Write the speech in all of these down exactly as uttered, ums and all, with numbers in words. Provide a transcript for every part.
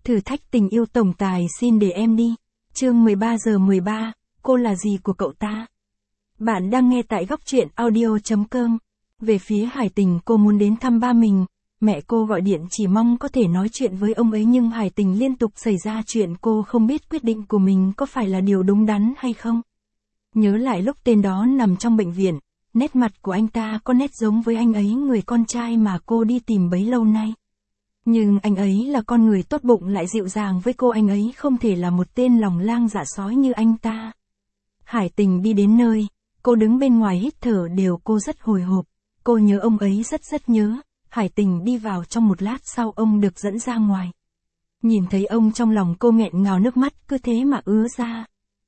Thử thách tình yêu tổng tài xin để em đi. Chương mười ba giờ mười ba, cô là gì của cậu ta? Bạn đang nghe tại góc truyện audio chấm com. Về phía Hải Tình, cô muốn đến thăm ba mình. Mẹ cô gọi điện chỉ mong có thể nói chuyện với ông ấy, nhưng Hải Tình liên tục xảy ra chuyện, cô không biết quyết định của mình có phải là điều đúng đắn hay không. Nhớ lại lúc tên đó nằm trong bệnh viện, nét mặt của anh ta có nét giống với anh ấy, người con trai mà cô đi tìm bấy lâu nay. Nhưng anh ấy là con người tốt bụng lại dịu dàng với cô, anh ấy không thể là một tên lòng lang dạ sói như anh ta. Hải Tình đi đến nơi, cô đứng bên ngoài hít thở đều, cô rất hồi hộp, cô nhớ ông ấy rất rất nhớ. Hải Tình đi vào trong một lát sau, ông được dẫn ra ngoài. Nhìn thấy ông, trong lòng cô nghẹn ngào, nước mắt cứ thế mà ứa ra.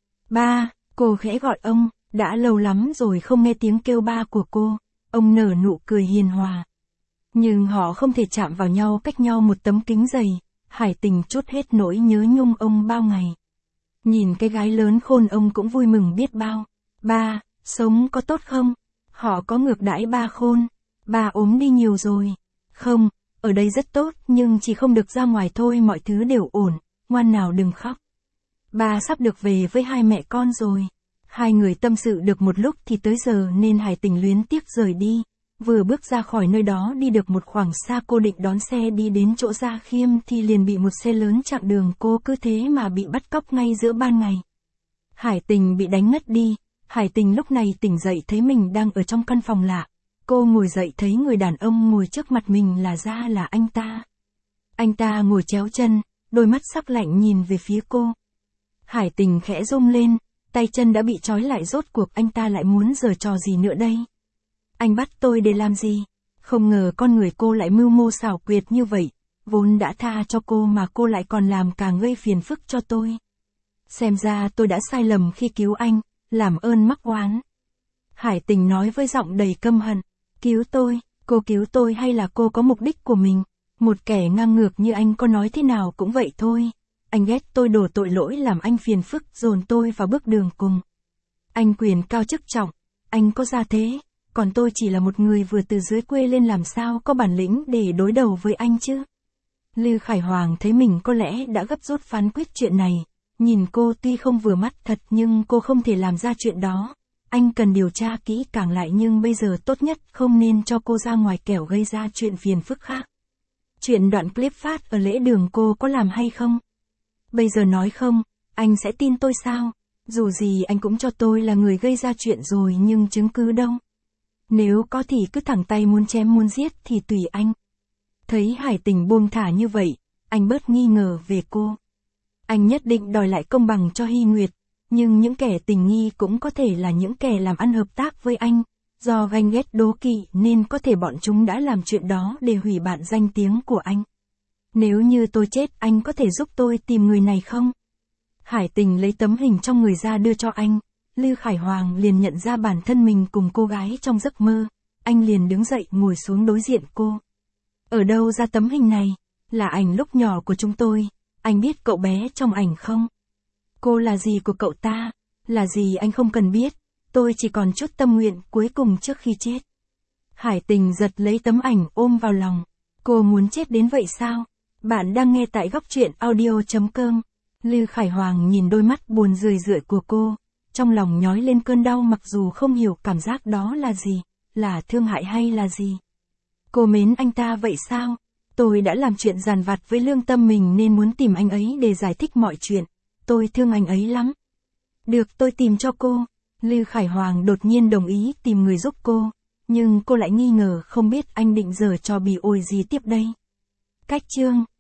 Ba, cô khẽ gọi ông, đã lâu lắm rồi không nghe tiếng kêu ba của cô. Ông nở nụ cười hiền hòa. Nhưng họ không thể chạm vào nhau, cách nhau một tấm kính dày. Hải Tình trút hết nỗi nhớ nhung ông bao ngày. Nhìn cái gái lớn khôn, ông cũng vui mừng biết bao. Ba, sống có tốt không? Họ có ngược đãi ba khôn? Ba ốm đi nhiều rồi. Không, ở đây rất tốt, nhưng chỉ không được ra ngoài thôi, mọi thứ đều ổn, ngoan nào đừng khóc. Ba sắp được về với hai mẹ con rồi. Hai người tâm sự được một lúc thì tới giờ nên Hải Tình luyến tiếc rời đi. Vừa bước ra khỏi nơi đó, đi được một khoảng xa, cô định đón xe đi đến chỗ Gia Khiêm thì liền bị một xe lớn chặn đường, cô cứ thế mà bị bắt cóc ngay giữa ban ngày. Hải Tình bị đánh ngất đi. Hải Tình lúc này tỉnh dậy thấy mình đang ở trong căn phòng lạ. Cô ngồi dậy thấy người đàn ông ngồi trước mặt mình là ra là anh ta. Anh ta ngồi chéo chân, đôi mắt sắc lạnh nhìn về phía cô. Hải Tình khẽ rung lên, tay chân đã bị trói lại, rốt cuộc anh ta lại muốn giở trò gì nữa đây? Anh bắt tôi để làm gì? Không ngờ con người cô lại mưu mô xảo quyệt như vậy, vốn đã tha cho cô mà cô lại còn làm càng gây phiền phức cho tôi. Xem ra tôi đã sai lầm khi cứu anh, làm ơn mắc oán. Hải Tình nói với giọng đầy căm hận. Cứu tôi, cô cứu tôi hay là cô có mục đích của mình? Một kẻ ngang ngược như anh có nói thế nào cũng vậy thôi. Anh ghét tôi, đổ tội lỗi làm anh phiền phức, dồn tôi vào bước đường cùng. Anh quyền cao chức trọng, anh có gia thế, còn tôi chỉ là một người vừa từ dưới quê lên, làm sao có bản lĩnh để đối đầu với anh chứ? Lư Khải Hoàng thấy mình có lẽ đã gấp rút phán quyết chuyện này, nhìn cô tuy không vừa mắt thật nhưng cô không thể làm ra chuyện đó. Anh cần điều tra kỹ càng lại, nhưng bây giờ tốt nhất không nên cho cô ra ngoài kẻo gây ra chuyện phiền phức khác. Chuyện đoạn clip phát ở lễ đường cô có làm hay không? Bây giờ nói không, anh sẽ tin tôi sao? Dù gì anh cũng cho tôi là người gây ra chuyện rồi, nhưng chứng cứ đâu? Nếu có thì cứ thẳng tay muốn chém muốn giết thì tùy anh. Thấy Hải Tình buông thả như vậy, anh bớt nghi ngờ về cô. Anh nhất định đòi lại công bằng cho Hy Nguyệt. Nhưng những kẻ tình nghi cũng có thể là những kẻ làm ăn hợp tác với anh. Do ganh ghét đố kỵ nên có thể bọn chúng đã làm chuyện đó để hủy bạn danh tiếng của anh. Nếu như tôi chết, anh có thể giúp tôi tìm người này không? Hải Tình lấy tấm hình trong người ra đưa cho anh. Lư Khải Hoàng liền nhận ra bản thân mình cùng cô gái trong giấc mơ. Anh liền đứng dậy ngồi xuống đối diện cô. Ở đâu ra tấm hình này? Là ảnh lúc nhỏ của chúng tôi. Anh biết cậu bé trong ảnh không? Cô là gì của cậu ta? Là gì anh không cần biết. Tôi chỉ còn chút tâm nguyện cuối cùng trước khi chết. Hải Tình giật lấy tấm ảnh ôm vào lòng. Cô muốn chết đến vậy sao? Bạn đang nghe tại góc truyện audio chấm com. Lư Khải Hoàng nhìn đôi mắt buồn rười rượi của cô. Trong lòng nhói lên cơn đau, mặc dù không hiểu cảm giác đó là gì. Là thương hại hay là gì? Cô mến anh ta vậy sao? Tôi đã làm chuyện giàn vặt với lương tâm mình nên muốn tìm anh ấy để giải thích mọi chuyện. Tôi thương anh ấy lắm. Được, tôi tìm cho cô. Lư Khải Hoàng đột nhiên đồng ý tìm người giúp cô. Nhưng cô lại nghi ngờ không biết anh định giở trò bỉ ổi gì tiếp đây. Cách chương